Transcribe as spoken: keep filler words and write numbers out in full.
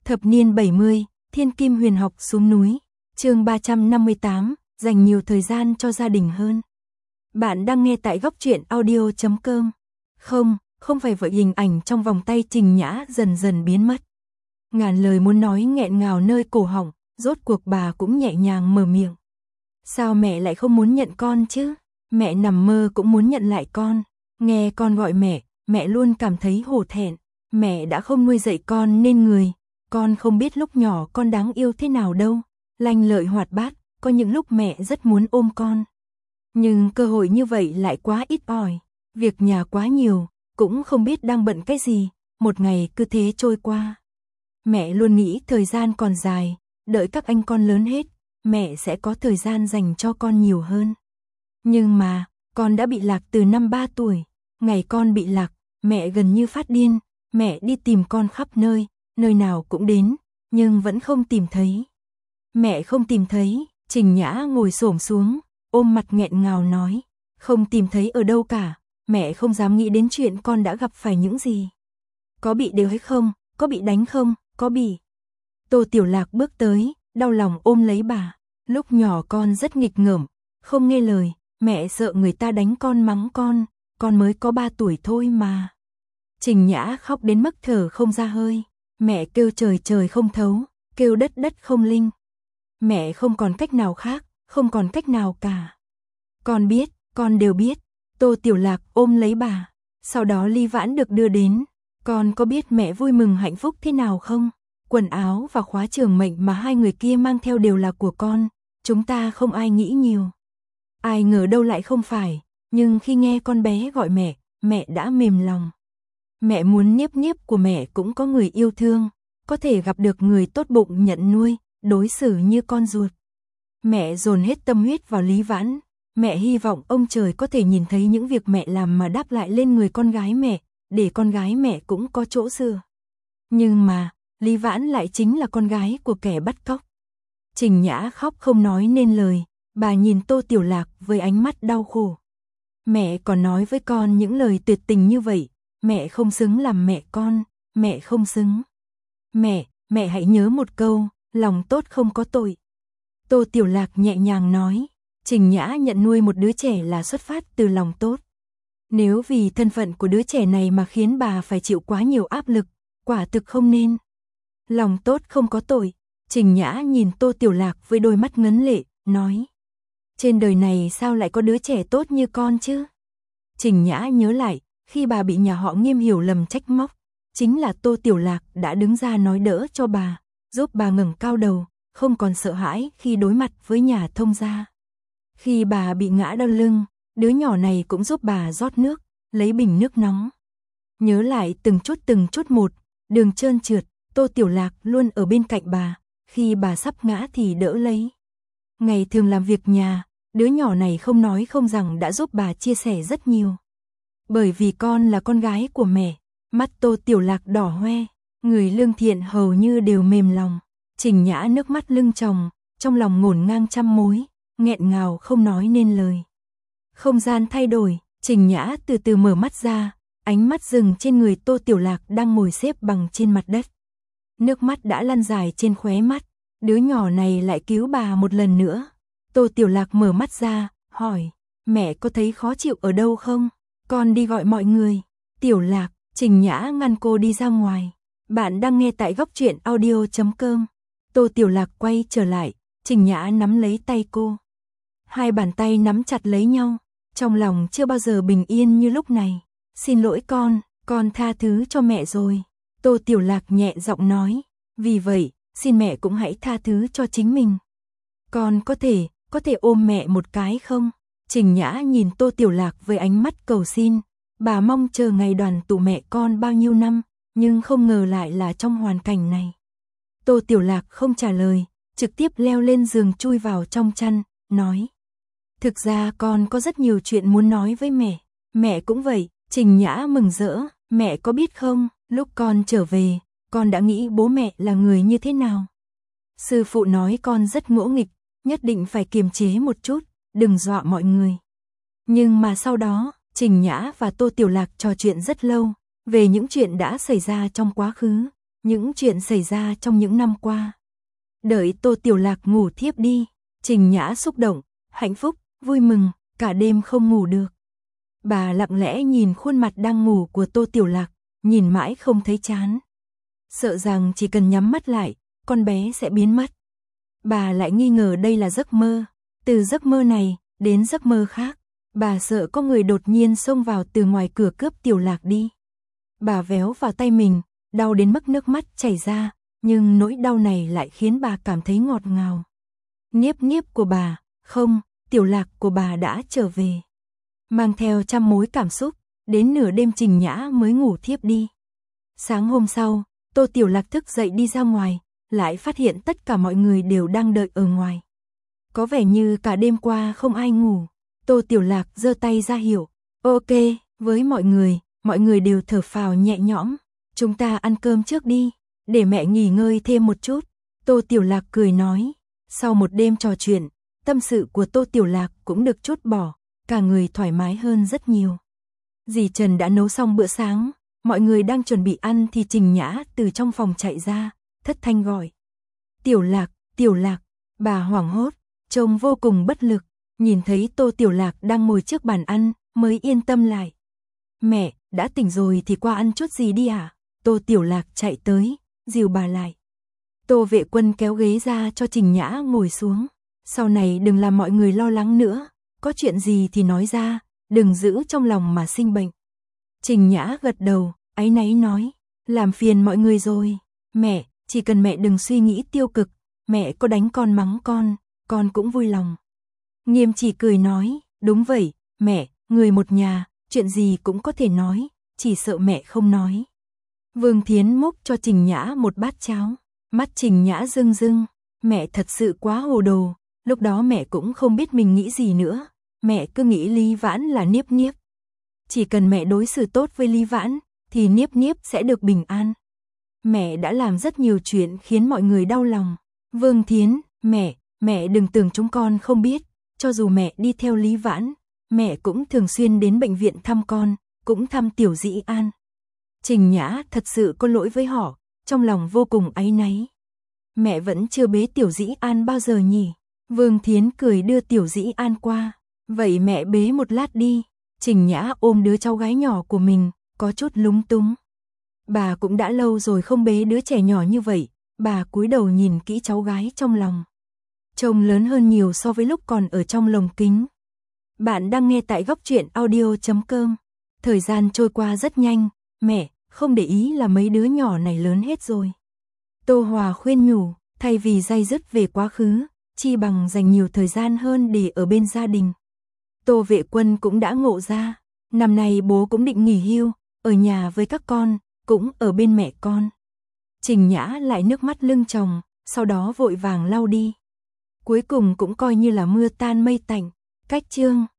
Thập niên bảy mươi, Thiên Kim Huyền học xuống núi. Chương ba trăm năm mươi tám, dành nhiều thời gian cho gia đình hơn. Bạn đang nghe tại góc truyện audio chấm com. Không, không phải vậy, hình ảnh trong vòng tay Trình Nhã dần dần biến mất. Ngàn lời muốn nói nghẹn ngào nơi cổ họng, rốt cuộc bà cũng nhẹ nhàng mở miệng. Sao mẹ lại không muốn nhận con chứ? Mẹ nằm mơ cũng muốn nhận lại con. Nghe con gọi mẹ, mẹ luôn cảm thấy hổ thẹn. Mẹ đã không nuôi dạy con nên người. Con không biết lúc nhỏ con đáng yêu thế nào đâu. Lanh lợi hoạt bát, có những lúc mẹ rất muốn ôm con. Nhưng cơ hội như vậy lại quá ít ỏi. Việc nhà quá nhiều, cũng không biết đang bận cái gì. Một ngày cứ thế trôi qua. Mẹ luôn nghĩ thời gian còn dài, đợi các anh con lớn hết, mẹ sẽ có thời gian dành cho con nhiều hơn. Nhưng mà, con đã bị lạc từ năm ba tuổi. Ngày con bị lạc, mẹ gần như phát điên. Mẹ đi tìm con khắp nơi, nơi nào cũng đến, nhưng vẫn không tìm thấy. Mẹ không tìm thấy, Trình Nhã ngồi xổm xuống, ôm mặt nghẹn ngào nói. Không tìm thấy ở đâu cả, mẹ không dám nghĩ đến chuyện con đã gặp phải những gì. Có bị đều hay không, có bị đánh không, có bị. Tô Tiểu Lạc bước tới, đau lòng ôm lấy bà. Lúc nhỏ con rất nghịch ngợm, không nghe lời, mẹ sợ người ta đánh con mắng con, con mới có ba tuổi thôi mà. Trình Nhã khóc đến mức thở không ra hơi, mẹ kêu trời trời không thấu, kêu đất đất không linh. Mẹ không còn cách nào khác, không còn cách nào cả. Con biết, con đều biết. Tô Tiểu Lạc ôm lấy bà, sau đó ly vãn được đưa đến. Con có biết mẹ vui mừng hạnh phúc thế nào không? Quần áo và khóa trường mệnh mà hai người kia mang theo đều là của con, chúng ta không ai nghĩ nhiều. Ai ngờ đâu lại không phải, nhưng khi nghe con bé gọi mẹ, mẹ đã mềm lòng. Mẹ muốn Niếp Niếp của mẹ cũng có người yêu thương, có thể gặp được người tốt bụng nhận nuôi, đối xử như con ruột. Mẹ dồn hết tâm huyết vào Lý Vãn, mẹ hy vọng ông trời có thể nhìn thấy những việc mẹ làm mà đáp lại lên người con gái mẹ, để con gái mẹ cũng có chỗ dựa. Nhưng mà, Lý Vãn lại chính là con gái của kẻ bắt cóc. Trình Nhã khóc không nói nên lời, bà nhìn Tô Tiểu Lạc với ánh mắt đau khổ. Mẹ còn nói với con những lời tuyệt tình như vậy, mẹ không xứng làm mẹ con, mẹ không xứng. Mẹ, mẹ hãy nhớ một câu, lòng tốt không có tội. Tô Tiểu Lạc nhẹ nhàng nói, Trình Nhã nhận nuôi một đứa trẻ là xuất phát từ lòng tốt. Nếu vì thân phận của đứa trẻ này mà khiến bà phải chịu quá nhiều áp lực, quả thực không nên. Lòng tốt không có tội, Trình Nhã nhìn Tô Tiểu Lạc với đôi mắt ngấn lệ, nói. Trên đời này sao lại có đứa trẻ tốt như con chứ? Trình Nhã nhớ lại, khi bà bị nhà họ Nghiêm hiểu lầm trách móc, chính là Tô Tiểu Lạc đã đứng ra nói đỡ cho bà, giúp bà ngẩng cao đầu, không còn sợ hãi khi đối mặt với nhà thông gia. Khi bà bị ngã đau lưng, đứa nhỏ này cũng giúp bà rót nước, lấy bình nước nóng. Nhớ lại từng chút từng chút một, đường trơn trượt, Tô Tiểu Lạc luôn ở bên cạnh bà, khi bà sắp ngã thì đỡ lấy. Ngày thường làm việc nhà, đứa nhỏ này không nói không rằng đã giúp bà chia sẻ rất nhiều. Bởi vì con là con gái của mẹ, mắt Tô Tiểu Lạc đỏ hoe, người lương thiện hầu như đều mềm lòng. Trình Nhã nước mắt lưng tròng, trong lòng ngổn ngang trăm mối, nghẹn ngào không nói nên lời. Không gian thay đổi, Trình Nhã từ từ mở mắt ra, ánh mắt dừng trên người Tô Tiểu Lạc đang ngồi xếp bằng trên mặt đất. Nước mắt đã lăn dài trên khóe mắt, đứa nhỏ này lại cứu bà một lần nữa. Tô Tiểu Lạc mở mắt ra, hỏi, mẹ có thấy khó chịu ở đâu không? Con đi gọi mọi người. Tiểu Lạc, Trình Nhã ngăn cô đi ra ngoài. Bạn đang nghe tại góc truyện audio chấm com. Tô Tiểu Lạc quay trở lại, Trình Nhã nắm lấy tay cô. Hai bàn tay nắm chặt lấy nhau, trong lòng chưa bao giờ bình yên như lúc này. Xin lỗi con, con tha thứ cho mẹ rồi. Tô Tiểu Lạc nhẹ giọng nói, vì vậy, xin mẹ cũng hãy tha thứ cho chính mình. Con có thể, có thể ôm mẹ một cái không? Trình Nhã nhìn Tô Tiểu Lạc với ánh mắt cầu xin, bà mong chờ ngày đoàn tụ mẹ con bao nhiêu năm, nhưng không ngờ lại là trong hoàn cảnh này. Tô Tiểu Lạc không trả lời, trực tiếp leo lên giường chui vào trong chăn, nói. Thực ra con có rất nhiều chuyện muốn nói với mẹ, mẹ cũng vậy. Trình Nhã mừng rỡ, mẹ có biết không, lúc con trở về, con đã nghĩ bố mẹ là người như thế nào. Sư phụ nói con rất ngỗ nghịch, nhất định phải kiềm chế một chút, đừng dọa mọi người. Nhưng mà sau đó, Trình Nhã và Tô Tiểu Lạc trò chuyện rất lâu, về những chuyện đã xảy ra trong quá khứ, những chuyện xảy ra trong những năm qua. Đợi Tô Tiểu Lạc ngủ thiếp đi, Trình Nhã xúc động, hạnh phúc, vui mừng, cả đêm không ngủ được. Bà lặng lẽ nhìn khuôn mặt đang ngủ của Tô Tiểu Lạc, nhìn mãi không thấy chán. Sợ rằng chỉ cần nhắm mắt lại, con bé sẽ biến mất. Bà lại nghi ngờ đây là giấc mơ. Từ giấc mơ này, đến giấc mơ khác, bà sợ có người đột nhiên xông vào từ ngoài cửa cướp Tiểu Lạc đi. Bà véo vào tay mình, đau đến mức nước mắt chảy ra, nhưng nỗi đau này lại khiến bà cảm thấy ngọt ngào. Niếp niếp của bà, không, Tiểu Lạc của bà đã trở về. Mang theo trăm mối cảm xúc, đến nửa đêm Trình Nhã mới ngủ thiếp đi. Sáng hôm sau, Tô Tiểu Lạc thức dậy đi ra ngoài, lại phát hiện tất cả mọi người đều đang đợi ở ngoài. Có vẻ như cả đêm qua không ai ngủ. Tô Tiểu Lạc giơ tay ra hiệu, ok, với mọi người, mọi người đều thở phào nhẹ nhõm. Chúng ta ăn cơm trước đi, để mẹ nghỉ ngơi thêm một chút. Tô Tiểu Lạc cười nói, sau một đêm trò chuyện, tâm sự của Tô Tiểu Lạc cũng được trút bỏ, cả người thoải mái hơn rất nhiều. Dì Trần đã nấu xong bữa sáng, mọi người đang chuẩn bị ăn thì Trình Nhã từ trong phòng chạy ra, thất thanh gọi. Tiểu Lạc, Tiểu Lạc, bà hoảng hốt, trông vô cùng bất lực, nhìn thấy Tô Tiểu Lạc đang ngồi trước bàn ăn, mới yên tâm lại. Mẹ, đã tỉnh rồi thì qua ăn chút gì đi à? Tô Tiểu Lạc chạy tới, dìu bà lại. Tô Vệ Quân kéo ghế ra cho Trình Nhã ngồi xuống. Sau này đừng làm mọi người lo lắng nữa, có chuyện gì thì nói ra, đừng giữ trong lòng mà sinh bệnh. Trình Nhã gật đầu, áy náy nói, làm phiền mọi người rồi. Mẹ, chỉ cần mẹ đừng suy nghĩ tiêu cực, mẹ có đánh con mắng con, con cũng vui lòng. Nghiêm Chỉ cười nói, đúng vậy, mẹ, người một nhà, chuyện gì cũng có thể nói, chỉ sợ mẹ không nói. Vương Thiến múc cho Trình Nhã một bát cháo, mắt Trình Nhã rưng rưng, mẹ thật sự quá hồ đồ, lúc đó mẹ cũng không biết mình nghĩ gì nữa, mẹ cứ nghĩ Lý Vãn là Niếp Niếp. Chỉ cần mẹ đối xử tốt với Lý Vãn, thì Niếp Niếp sẽ được bình an. Mẹ đã làm rất nhiều chuyện khiến mọi người đau lòng. Vương Thiến, mẹ, mẹ đừng tưởng chúng con không biết, cho dù mẹ đi theo Lý Vãn, mẹ cũng thường xuyên đến bệnh viện thăm con, cũng thăm Tiểu Dĩ An. Trình Nhã thật sự có lỗi với họ, trong lòng vô cùng áy náy. Mẹ vẫn chưa bế Tiểu Dĩ An bao giờ nhỉ? Vương Thiến cười đưa Tiểu Dĩ An qua. Vậy mẹ bế một lát đi. Trình Nhã ôm đứa cháu gái nhỏ của mình, có chút lúng túng. Bà cũng đã lâu rồi không bế đứa trẻ nhỏ như vậy, bà cúi đầu nhìn kỹ cháu gái trong lòng. Trông lớn hơn nhiều so với lúc còn ở trong lồng kính. Bạn đang nghe tại góc truyện audio chấm com. Thời gian trôi qua rất nhanh, mẹ, không để ý là mấy đứa nhỏ này lớn hết rồi. Tô Hòa khuyên nhủ, thay vì day dứt về quá khứ, chi bằng dành nhiều thời gian hơn để ở bên gia đình. Tô Vệ Quân cũng đã ngộ ra, năm nay bố cũng định nghỉ hưu, ở nhà với các con, cũng ở bên mẹ con. Trình Nhã lại nước mắt lưng tròng, sau đó vội vàng lau đi. Cuối cùng cũng coi như là mưa tan mây tạnh, cách chương.